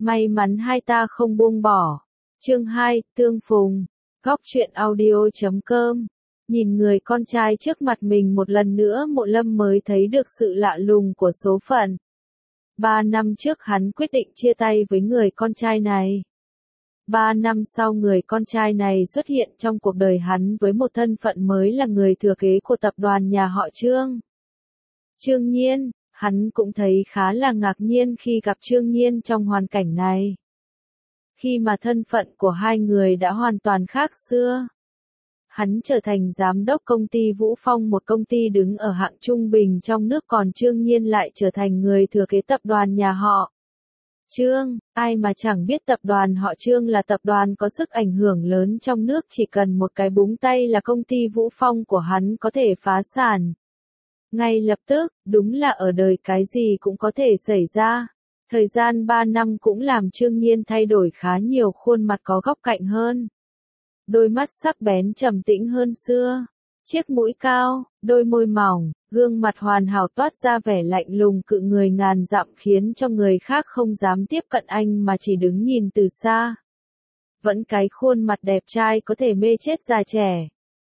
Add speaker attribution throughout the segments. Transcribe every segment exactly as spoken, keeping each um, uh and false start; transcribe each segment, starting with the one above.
Speaker 1: May mắn hai ta không buông bỏ. Chương hai, Tương Phùng. Góc truyện audio chấm com. Nhìn người con trai trước mặt mình một lần nữa, Mộ Lâm mới thấy được sự lạ lùng của số phận. Ba năm trước hắn quyết định chia tay với người con trai này. Ba năm sau người con trai này xuất hiện trong cuộc đời hắn với một thân phận mới là người thừa kế của tập đoàn nhà họ Trương. Trương Nhiên, hắn cũng thấy khá là ngạc nhiên khi gặp Trương Nhiên trong hoàn cảnh này. Khi mà thân phận của hai người đã hoàn toàn khác xưa. Hắn trở thành giám đốc công ty Vũ Phong, một công ty đứng ở hạng trung bình trong nước, còn Trương Nhiên lại trở thành người thừa kế tập đoàn nhà họ Trương. Ai mà chẳng biết tập đoàn họ Trương là tập đoàn có sức ảnh hưởng lớn trong nước, chỉ cần một cái búng tay là công ty Vũ Phong của hắn có thể phá sản. Ngay lập tức, đúng là ở đời cái gì cũng có thể xảy ra. Thời gian ba năm cũng làm Trương Nhiên thay đổi khá nhiều, khuôn mặt có góc cạnh hơn. Đôi mắt sắc bén trầm tĩnh hơn xưa. Chiếc mũi cao, đôi môi mỏng, gương mặt hoàn hảo toát ra vẻ lạnh lùng cự người ngàn dặm, khiến cho người khác không dám tiếp cận anh mà chỉ đứng nhìn từ xa. Vẫn cái khuôn mặt đẹp trai có thể mê chết già trẻ.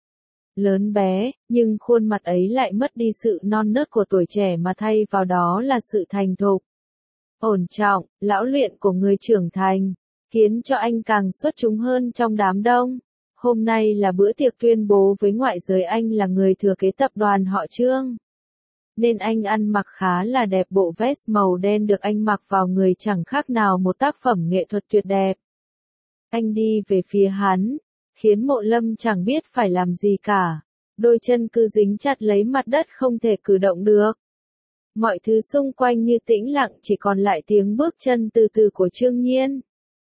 Speaker 1: Lớn bé, nhưng khuôn mặt ấy lại mất đi sự non nớt của tuổi trẻ mà thay vào đó là sự thành thục, ổn trọng, lão luyện của người trưởng thành, khiến cho anh càng xuất chúng hơn trong đám đông. Hôm nay là bữa tiệc tuyên bố với ngoại giới anh là người thừa kế tập đoàn họ Trương. Nên anh ăn mặc khá là đẹp, bộ vest màu đen được anh mặc vào người chẳng khác nào một tác phẩm nghệ thuật tuyệt đẹp. Anh đi về phía hắn, khiến Mộ Lâm chẳng biết phải làm gì cả. Đôi chân cứ dính chặt lấy mặt đất không thể cử động được. Mọi thứ xung quanh như tĩnh lặng, chỉ còn lại tiếng bước chân từ từ của Trương Nhiên.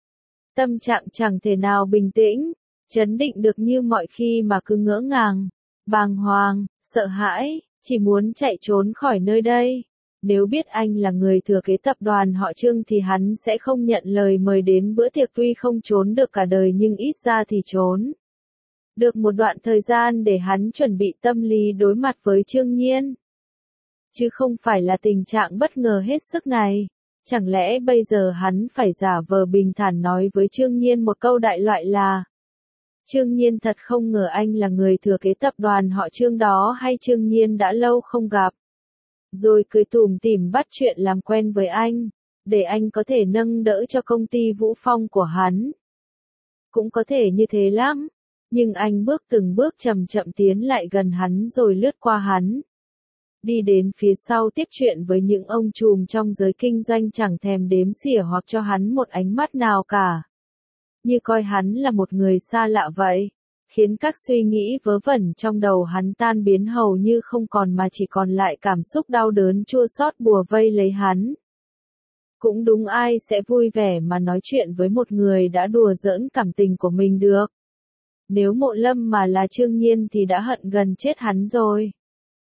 Speaker 1: Tâm trạng chẳng thể nào bình tĩnh, chấn định được như mọi khi mà cứ ngỡ ngàng, bàng hoàng, sợ hãi, chỉ muốn chạy trốn khỏi nơi đây. Nếu biết anh là người thừa kế tập đoàn họ Trương thì hắn sẽ không nhận lời mời đến bữa tiệc, tuy không trốn được cả đời nhưng ít ra thì trốn được một đoạn thời gian để hắn chuẩn bị tâm lý đối mặt với Trương Nhiên. Chứ không phải là tình trạng bất ngờ hết sức này. Chẳng lẽ bây giờ hắn phải giả vờ bình thản nói với Trương Nhiên một câu đại loại là: Trương Nhiên thật không ngờ anh là người thừa kế tập đoàn họ Trương đó, hay Trương Nhiên đã lâu không gặp. Rồi cười tủm tỉm bắt chuyện làm quen với anh, để anh có thể nâng đỡ cho công ty Vũ Phong của hắn. Cũng có thể như thế lắm. Nhưng anh bước từng bước chậm chậm tiến lại gần hắn rồi lướt qua hắn. Đi đến phía sau tiếp chuyện với những ông trùm trong giới kinh doanh, chẳng thèm đếm xỉa hoặc cho hắn một ánh mắt nào cả. Như coi hắn là một người xa lạ vậy. Khiến các suy nghĩ vớ vẩn trong đầu hắn tan biến hầu như không còn, mà chỉ còn lại cảm xúc đau đớn chua xót bùa vây lấy hắn. Cũng đúng, ai sẽ vui vẻ mà nói chuyện với một người đã đùa giỡn cảm tình của mình được. Nếu Mộ Lâm mà là Trương Nhiên thì đã hận gần chết hắn rồi.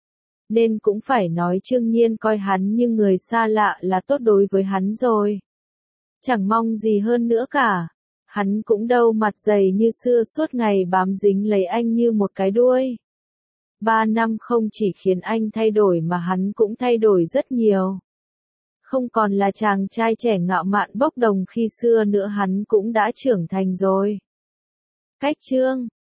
Speaker 1: Nên cũng phải nói Trương Nhiên coi hắn như người xa lạ là tốt đối với hắn rồi. Chẳng mong gì hơn nữa cả. Hắn cũng đâu mặt dày như xưa suốt ngày bám dính lấy anh như một cái đuôi. Ba năm không chỉ khiến anh thay đổi mà hắn cũng thay đổi rất nhiều. Không còn là chàng trai trẻ ngạo mạn bốc đồng khi xưa nữa, hắn cũng đã trưởng thành rồi. Cách Trương